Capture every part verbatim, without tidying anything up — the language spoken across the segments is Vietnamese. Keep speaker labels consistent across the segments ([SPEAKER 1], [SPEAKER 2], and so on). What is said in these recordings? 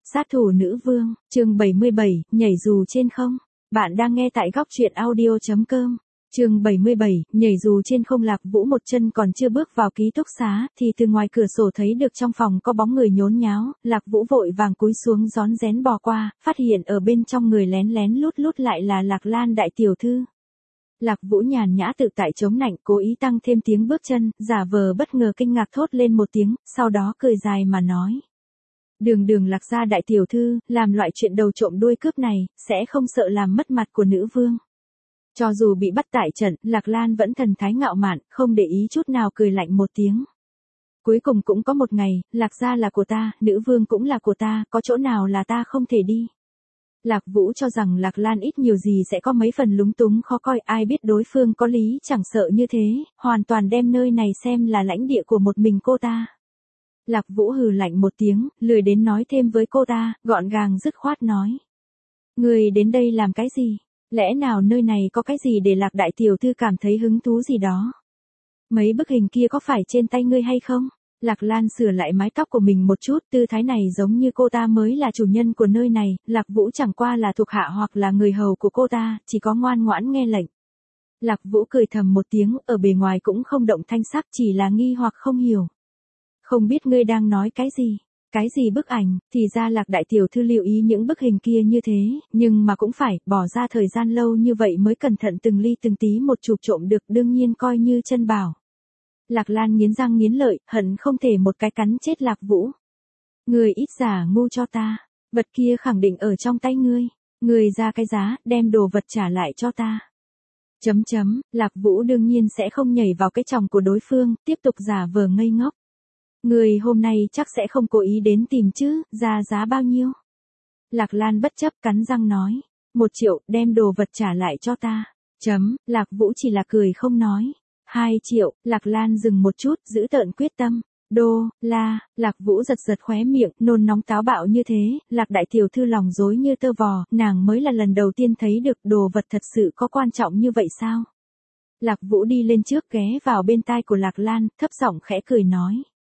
[SPEAKER 1] Sát thủ nữ vương, chương bảy mươi bảy, nhảy dù trên không. Bạn đang nghe tại góc truyện audio chấm com. Chương bảy mươi bảy, nhảy dù trên không. Lạc Vũ một chân còn chưa bước vào ký túc xá, thì từ ngoài cửa sổ thấy được trong phòng có bóng người nhốn nháo, Lạc Vũ vội vàng cúi xuống rón rén bò qua, phát hiện ở bên trong người lén lén lút lút lại là Lạc Lan đại tiểu thư. Lạc Vũ nhàn nhã tự tại chống nạnh, cố ý tăng thêm tiếng bước chân, giả vờ bất ngờ kinh ngạc thốt lên một tiếng, sau đó cười dài mà nói. Đường đường Lạc gia đại tiểu thư, làm loại chuyện đầu trộm đuôi cướp này, sẽ không sợ làm mất mặt của nữ vương. Cho dù bị bắt tại trận, Lạc Lan vẫn thần thái ngạo mạn, không để ý chút nào, cười lạnh một tiếng. Cuối cùng cũng có một ngày, Lạc gia là của ta, nữ vương cũng là của ta, có chỗ nào là ta không thể đi. Lạc Vũ cho rằng Lạc Lan ít nhiều gì sẽ có mấy phần lúng túng khó coi, ai biết đối phương có lý chẳng sợ như thế, hoàn toàn đem nơi này xem là lãnh địa của một mình cô ta. Lạc Vũ hừ lạnh một tiếng, lười đến nói thêm với cô ta, gọn gàng dứt khoát nói. Người đến đây làm cái gì? Lẽ nào nơi này có cái gì để Lạc đại tiểu thư cảm thấy hứng thú gì đó? Mấy bức hình kia có phải trên tay ngươi hay không? Lạc Lan sửa lại mái tóc của mình một chút, tư thái này giống như cô ta mới là chủ nhân của nơi này, Lạc Vũ chẳng qua là thuộc hạ hoặc là người hầu của cô ta, chỉ có ngoan ngoãn nghe lệnh. Lạc Vũ cười thầm một tiếng, ở bề ngoài cũng không động thanh sắc, chỉ là nghi hoặc không hiểu. Không biết ngươi đang nói cái gì? Cái gì bức ảnh? Thì ra Lạc đại tiểu thư lưu ý những bức hình kia như thế, nhưng mà cũng phải bỏ ra thời gian lâu như vậy mới cẩn thận từng ly từng tí một chụp trộm được, đương nhiên coi như chân bảo. Lạc Lan nghiến răng nghiến lợi, hận không thể một cái cắn chết Lạc Vũ. Ngươi ít giả ngu cho ta, vật kia khẳng định ở trong tay ngươi, ngươi ra cái giá, đem đồ vật trả lại cho ta. Chấm chấm, Lạc Vũ đương nhiên sẽ không nhảy vào cái chòng của đối phương, tiếp tục giả vờ ngây ngốc. Ngươi hôm nay chắc sẽ không cố ý đến tìm chứ, ra giá bao nhiêu? Lạc Lan bất chấp cắn răng nói, một triệu, đem đồ vật trả lại cho ta. Chấm, Lạc Vũ chỉ là cười không nói. Hai triệu, Lạc Lan dừng một chút, giữ tợn quyết tâm. Đô, la, Lạc Vũ giật giật khóe miệng, nôn nóng táo bạo như thế, Lạc đại tiểu thư lòng rối như tơ vò, nàng mới là lần đầu tiên thấy được đồ vật thật sự có quan trọng như vậy sao? Lạc Vũ đi lên trước ghé vào bên tai của Lạc Lan, thấp giọng khẽ cười nói.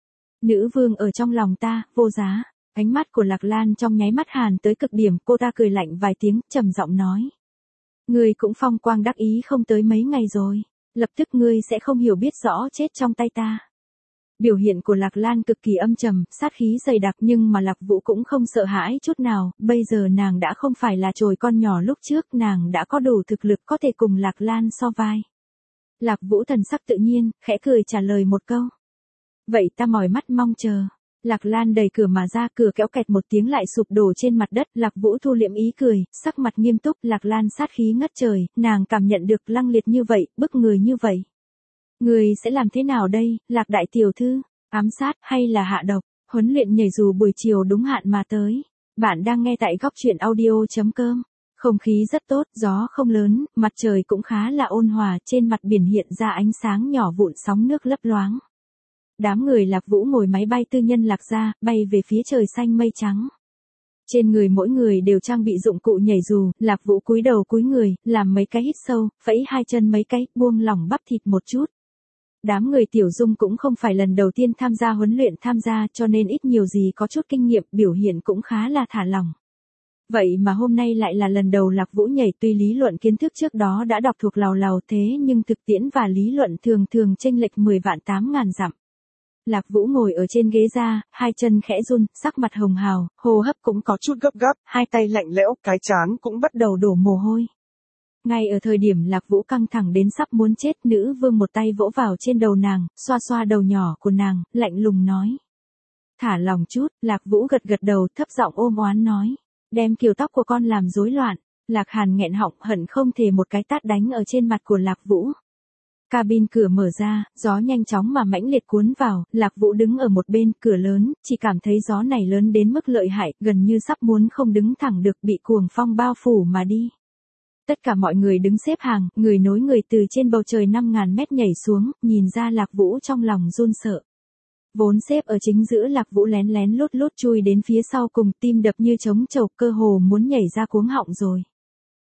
[SPEAKER 1] Nữ vương ở trong lòng ta, vô giá. Ánh mắt của Lạc Lan trong nháy mắt hàn tới cực điểm, cô ta cười lạnh vài tiếng, trầm giọng nói. Ngươi cũng phong quang đắc ý không tới mấy ngày rồi. Lập tức ngươi sẽ không hiểu biết rõ chết trong tay ta. Biểu hiện của Lạc Lan cực kỳ âm trầm, sát khí dày đặc, nhưng mà Lạc Vũ cũng không sợ hãi chút nào, bây giờ nàng đã không phải là chồi con nhỏ lúc trước, nàng đã có đủ thực lực có thể cùng Lạc Lan so vai. Lạc Vũ thần sắc tự nhiên, khẽ cười trả lời một câu. Vậy ta mỏi mắt mong chờ. Lạc Lan đẩy cửa mà ra, cửa kéo kẹt một tiếng lại sụp đổ trên mặt đất, Lạc Vũ thu liệm ý cười, sắc mặt nghiêm túc, Lạc Lan sát khí ngất trời, nàng cảm nhận được lăng liệt như vậy, bức người như vậy. Người sẽ làm thế nào đây, Lạc đại tiểu thư? Ám sát hay là hạ độc? Huấn luyện nhảy dù buổi chiều đúng hạn mà tới. Bạn đang nghe tại góc truyện audio chấm com. Không khí rất tốt, gió không lớn, mặt trời cũng khá là ôn hòa, trên mặt biển hiện ra ánh sáng nhỏ vụn, sóng nước lấp loáng. Đám người Lạc Vũ ngồi máy bay tư nhân Lạc gia, bay về phía trời xanh mây trắng. Trên người mỗi người đều trang bị dụng cụ nhảy dù, Lạc Vũ cúi đầu cúi người, làm mấy cái hít sâu, phẫy hai chân mấy cái, buông lỏng bắp thịt một chút. Đám người Tiểu Dung cũng không phải lần đầu tiên tham gia huấn luyện tham gia, cho nên ít nhiều gì có chút kinh nghiệm, biểu hiện cũng khá là thả lỏng. Vậy mà hôm nay lại là lần đầu Lạc Vũ nhảy, tuy lý luận kiến thức trước đó đã đọc thuộc lào lào thế nhưng thực tiễn và lý luận thường thường chênh lệch mười vạn tám ngàn dặm. Lạc Vũ ngồi ở trên ghế ra, hai chân khẽ run, sắc mặt hồng hào, hô hấp cũng có chút gấp gáp, hai tay lạnh lẽo, cái trán cũng bắt đầu đổ mồ hôi. Ngay ở thời điểm Lạc Vũ căng thẳng đến sắp muốn chết, nữ vương một tay vỗ vào trên đầu nàng, xoa xoa đầu nhỏ của nàng, lạnh lùng nói. Thả lòng chút, Lạc Vũ gật gật đầu, thấp giọng ôm oán nói. Đem kiểu tóc của con làm rối loạn. Lạc Hàn nghẹn họng, hận không thể một cái tát đánh ở trên mặt của Lạc Vũ. Cabin cửa mở ra, gió nhanh chóng mà mãnh liệt cuốn vào, Lạc Vũ đứng ở một bên, cửa lớn, chỉ cảm thấy gió này lớn đến mức lợi hại, gần như sắp muốn không đứng thẳng được, bị cuồng phong bao phủ mà đi. Tất cả mọi người đứng xếp hàng, người nối người từ trên bầu trời năm ngàn mét nhảy xuống, nhìn ra Lạc Vũ trong lòng run sợ. Vốn xếp ở chính giữa Lạc Vũ lén lén lút lút chui đến phía sau cùng, tim đập như trống trầu, cơ hồ muốn nhảy ra cuống họng rồi.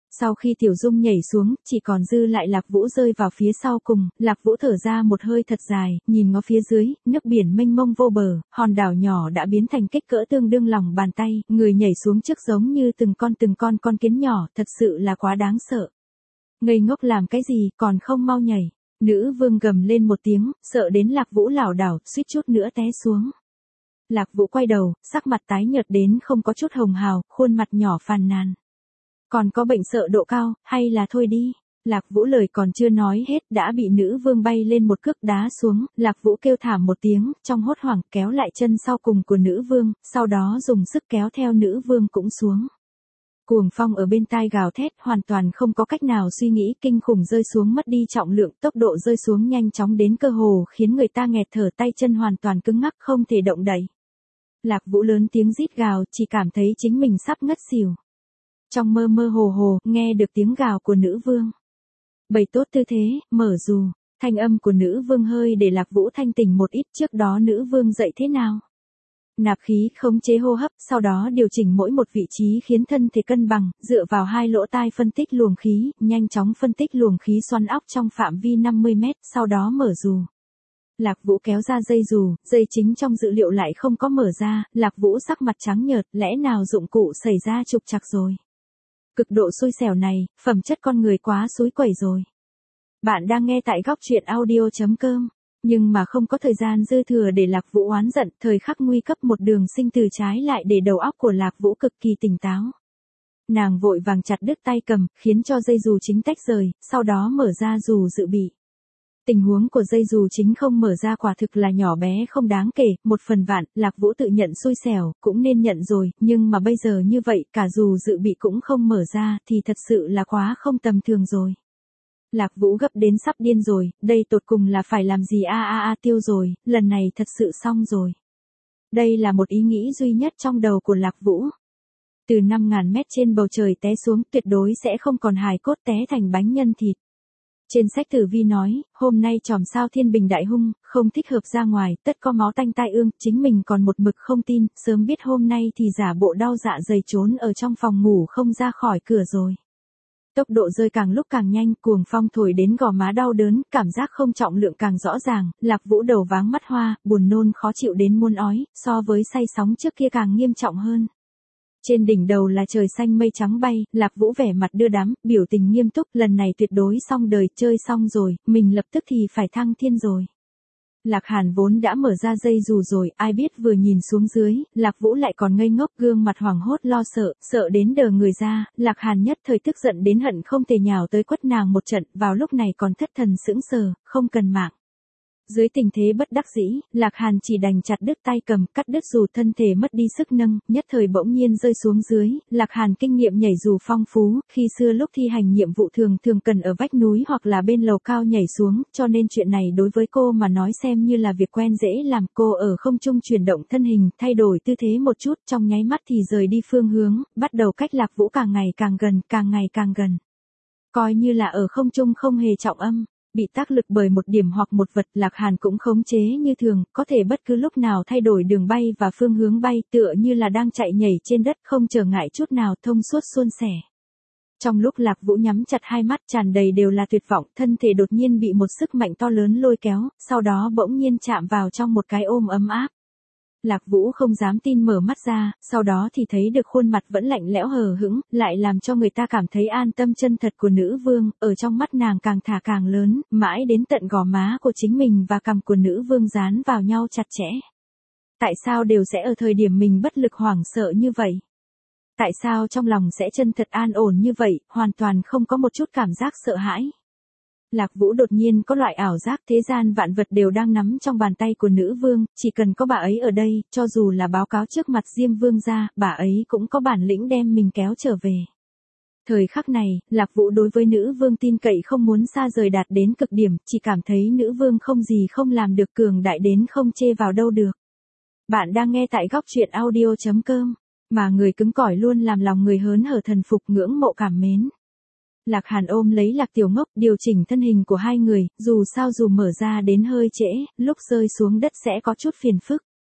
[SPEAKER 1] Sau khi Tiểu Dung nhảy xuống, chỉ còn dư lại Lạc Vũ rơi vào phía sau cùng, Lạc Vũ thở ra một hơi thật dài, nhìn ngó phía dưới, nước biển mênh mông vô bờ, hòn đảo nhỏ đã biến thành kích cỡ tương đương lòng bàn tay, người nhảy xuống trước giống như từng con từng con con kiến nhỏ, thật sự là quá đáng sợ. Ngây ngốc làm cái gì, còn không mau nhảy. Nữ vương gầm lên một tiếng, sợ đến Lạc Vũ lảo đảo, suýt chút nữa té xuống. Lạc Vũ quay đầu, sắc mặt tái nhợt đến không có chút hồng hào, khuôn mặt nhỏ phàn nàn. Còn có bệnh sợ độ cao, hay là thôi đi. Lạc Vũ lời còn chưa nói hết đã bị nữ vương bay lên một cước đá xuống, Lạc Vũ kêu thảm một tiếng, trong hốt hoảng kéo lại chân sau cùng của nữ vương, sau đó dùng sức kéo theo nữ vương cũng xuống. Cuồng phong ở bên tai gào thét, hoàn toàn không có cách nào suy nghĩ, kinh khủng rơi xuống mất đi trọng lượng, tốc độ rơi xuống nhanh chóng đến cơ hồ khiến người ta nghẹt thở, tay chân hoàn toàn cứng ngắc không thể động đậy. Lạc Vũ lớn tiếng rít gào, chỉ cảm thấy chính mình sắp ngất xỉu. Trong mơ mơ hồ hồ, nghe được tiếng gào của nữ vương. Bày tốt tư thế, mở dù, thanh âm của nữ vương hơi để Lạc Vũ thanh tỉnh một ít, trước đó nữ vương dậy thế nào? Nạp khí, khống chế hô hấp, sau đó điều chỉnh mỗi một vị trí khiến thân thể cân bằng, dựa vào hai lỗ tai phân tích luồng khí, nhanh chóng phân tích luồng khí xoắn óc trong phạm vi năm mươi mét, sau đó mở dù. Lạc Vũ kéo ra dây dù, dây chính trong dự liệu lại không có mở ra, Lạc Vũ sắc mặt trắng nhợt, lẽ nào dụng cụ xảy ra trục trặc rồi. Cực độ xui xẻo này, phẩm chất con người quá xúi quẩy rồi. Bạn đang nghe tại góc truyện audio chấm com. Nhưng mà không có thời gian dư thừa để Lạc Vũ oán giận, thời khắc nguy cấp một đường sinh từ trái lại để đầu óc của Lạc Vũ cực kỳ tỉnh táo. Nàng vội vàng chặt đứt tay cầm, khiến cho dây dù chính tách rời, sau đó mở ra dù dự bị. Tình huống của dây dù chính không mở ra quả thực là nhỏ bé không đáng kể, một phần vạn, Lạc Vũ tự nhận xui xẻo, cũng nên nhận rồi, nhưng mà bây giờ như vậy, cả dù dự bị cũng không mở ra, thì thật sự là quá không tầm thường rồi. Lạc Vũ gấp đến sắp điên rồi, đây tột cùng là phải làm gì a a a tiêu rồi, lần này thật sự xong rồi. Đây là một ý nghĩ duy nhất trong đầu của Lạc Vũ. Từ năm ngàn mét trên bầu trời té xuống, tuyệt đối sẽ không còn hài cốt té thành bánh nhân thịt. Trên sách tử vi nói, hôm nay chòm sao thiên bình đại hung, không thích hợp ra ngoài, tất có máu tanh tai ương, chính mình còn một mực không tin, sớm biết hôm nay thì giả bộ đau dạ dày trốn ở trong phòng ngủ không ra khỏi cửa rồi. Tốc độ rơi càng lúc càng nhanh, cuồng phong thổi đến gò má đau đớn, cảm giác không trọng lượng càng rõ ràng, Lạc Vũ đầu váng mắt hoa, buồn nôn khó chịu đến muôn ói, so với say sóng trước kia càng nghiêm trọng hơn. Trên đỉnh đầu là trời xanh mây trắng bay, Lạc Vũ vẻ mặt đưa đám, biểu tình nghiêm túc, lần này tuyệt đối xong đời, chơi xong rồi, mình lập tức thì phải thăng thiên rồi. Lạc Hàn vốn đã mở ra dây dù rồi, ai biết vừa nhìn xuống dưới, Lạc Vũ lại còn ngây ngốc, gương mặt hoảng hốt lo sợ, sợ đến đờ người ra, Lạc Hàn nhất thời tức giận đến hận không thể nhào tới quất nàng một trận, vào lúc này còn thất thần sững sờ, không cần mạng. Dưới tình thế bất đắc dĩ, Lạc Hàn chỉ đành chặt đứt tay cầm, cắt đứt dù, thân thể mất đi sức nâng, nhất thời bỗng nhiên rơi xuống dưới. Lạc Hàn kinh nghiệm nhảy dù phong phú, khi xưa lúc thi hành nhiệm vụ thường thường cần ở vách núi hoặc là bên lầu cao nhảy xuống, cho nên chuyện này đối với cô mà nói xem như là việc quen dễ làm. Cô ở không trung chuyển động thân hình, thay đổi tư thế một chút, trong nháy mắt thì rời đi phương hướng, bắt đầu cách Lạc Vũ càng ngày càng gần, càng ngày càng gần. Coi như là ở không trung không hề trọng âm. Bị tác lực bởi một điểm hoặc một vật, Lạc Hàn cũng khống chế như thường, có thể bất cứ lúc nào thay đổi đường bay và phương hướng bay, tựa như là đang chạy nhảy trên đất, không trở ngại chút nào, thông suốt suôn sẻ. Trong lúc Lạc Vũ nhắm chặt hai mắt tràn đầy đều là tuyệt vọng, thân thể đột nhiên bị một sức mạnh to lớn lôi kéo, sau đó bỗng nhiên chạm vào trong một cái ôm ấm áp. Lạc Vũ không dám tin mở mắt ra, sau đó thì thấy được khuôn mặt vẫn lạnh lẽo hờ hững, lại làm cho người ta cảm thấy an tâm chân thật của nữ vương, ở trong mắt nàng càng thả càng lớn, mãi đến tận gò má của chính mình và cằm của nữ vương dán vào nhau chặt chẽ. Tại sao đều sẽ ở thời điểm mình bất lực hoảng sợ như vậy? Tại sao trong lòng sẽ chân thật an ổn như vậy, hoàn toàn không có một chút cảm giác sợ hãi? Lạc Vũ đột nhiên có loại ảo giác thế gian vạn vật đều đang nắm trong bàn tay của nữ vương, chỉ cần có bà ấy ở đây, cho dù là báo cáo trước mặt Diêm Vương gia, bà ấy cũng có bản lĩnh đem mình kéo trở về. Thời khắc này, Lạc Vũ đối với nữ vương tin cậy không muốn xa rời đạt đến cực điểm, chỉ cảm thấy nữ vương không gì không làm được, cường đại đến không chê vào đâu được. Bạn đang nghe tại góc truyện audio chấm com, mà người cứng cỏi luôn làm lòng người hớn hở thần phục, ngưỡng mộ cảm mến. Lạc Hàn ôm lấy Lạc Tiểu Ngốc, điều chỉnh thân hình của hai người, dù sao dù mở ra đến hơi trễ, lúc rơi xuống đất sẽ có chút phiền phức.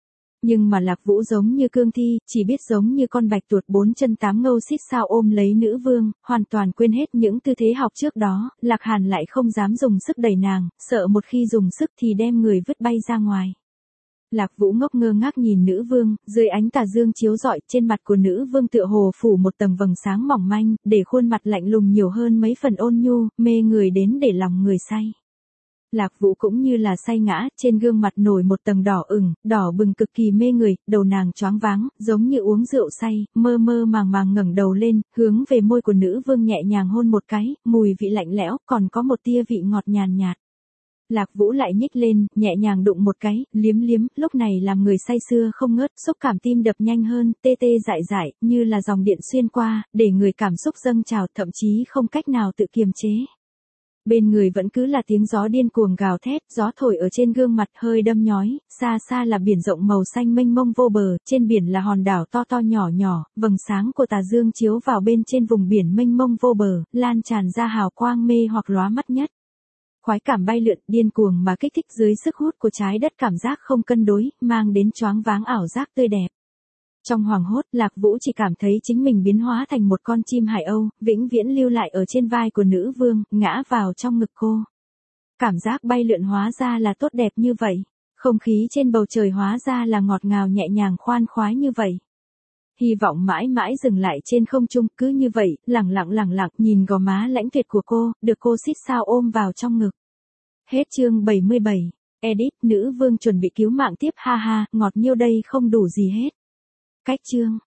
[SPEAKER 1] Nhưng mà Lạc Vũ giống như cương thi, chỉ biết giống như con bạch tuột bốn chân tám ngâu xít sao ôm lấy nữ vương, hoàn toàn quên hết những tư thế học trước đó, Lạc Hàn lại không dám dùng sức đẩy nàng, sợ một khi dùng sức thì đem người vứt bay ra ngoài. Lạc Vũ ngốc ngơ ngác nhìn nữ vương, dưới ánh tà dương chiếu rọi, trên mặt của nữ vương tựa hồ phủ một tầng vầng sáng mỏng manh, để khuôn mặt lạnh lùng nhiều hơn mấy phần ôn nhu, mê người đến để lòng người say. Lạc Vũ cũng như là say ngã, trên gương mặt nổi một tầng đỏ ửng, đỏ bừng cực kỳ mê người, đầu nàng choáng váng, giống như uống rượu say, mơ mơ màng màng ngẩng đầu lên, hướng về môi của nữ vương nhẹ nhàng hôn một cái, mùi vị lạnh lẽo, còn có một tia vị ngọt nhàn nhạt. Lạc Vũ lại nhích lên, nhẹ nhàng đụng một cái, liếm liếm, lúc này làm người say sưa không ngớt, xúc cảm tim đập nhanh hơn, tê tê dại dại, như là dòng điện xuyên qua, để người cảm xúc dâng trào, thậm chí không cách nào tự kiềm chế. Bên người vẫn cứ là tiếng gió điên cuồng gào thét, gió thổi ở trên gương mặt hơi đâm nhói, xa xa là biển rộng màu xanh mênh mông vô bờ, trên biển là hòn đảo to to nhỏ nhỏ, vầng sáng của tà dương chiếu vào bên trên vùng biển mênh mông vô bờ, lan tràn ra hào quang mê hoặc lóa mắt nhất. Khoái cảm bay lượn, điên cuồng mà kích thích dưới sức hút của trái đất, cảm giác không cân đối, mang đến choáng váng ảo giác tươi đẹp. Trong hoàng hốt, Lạc Vũ chỉ cảm thấy chính mình biến hóa thành một con chim hải âu, vĩnh viễn lưu lại ở trên vai của nữ vương, ngã vào trong ngực cô. Cảm giác bay lượn hóa ra là tốt đẹp như vậy. Không khí trên bầu trời hóa ra là ngọt ngào nhẹ nhàng khoan khoái như vậy. Hy vọng mãi mãi dừng lại trên không trung, cứ như vậy, lẳng lặng lẳng lặng nhìn gò má lãnh tuyệt của cô, được cô xít sao ôm vào trong ngực. Hết chương bảy mươi bảy. Edit, nữ vương chuẩn bị cứu mạng tiếp, ha ha, ngọt nhiêu đây không đủ gì hết. Cách chương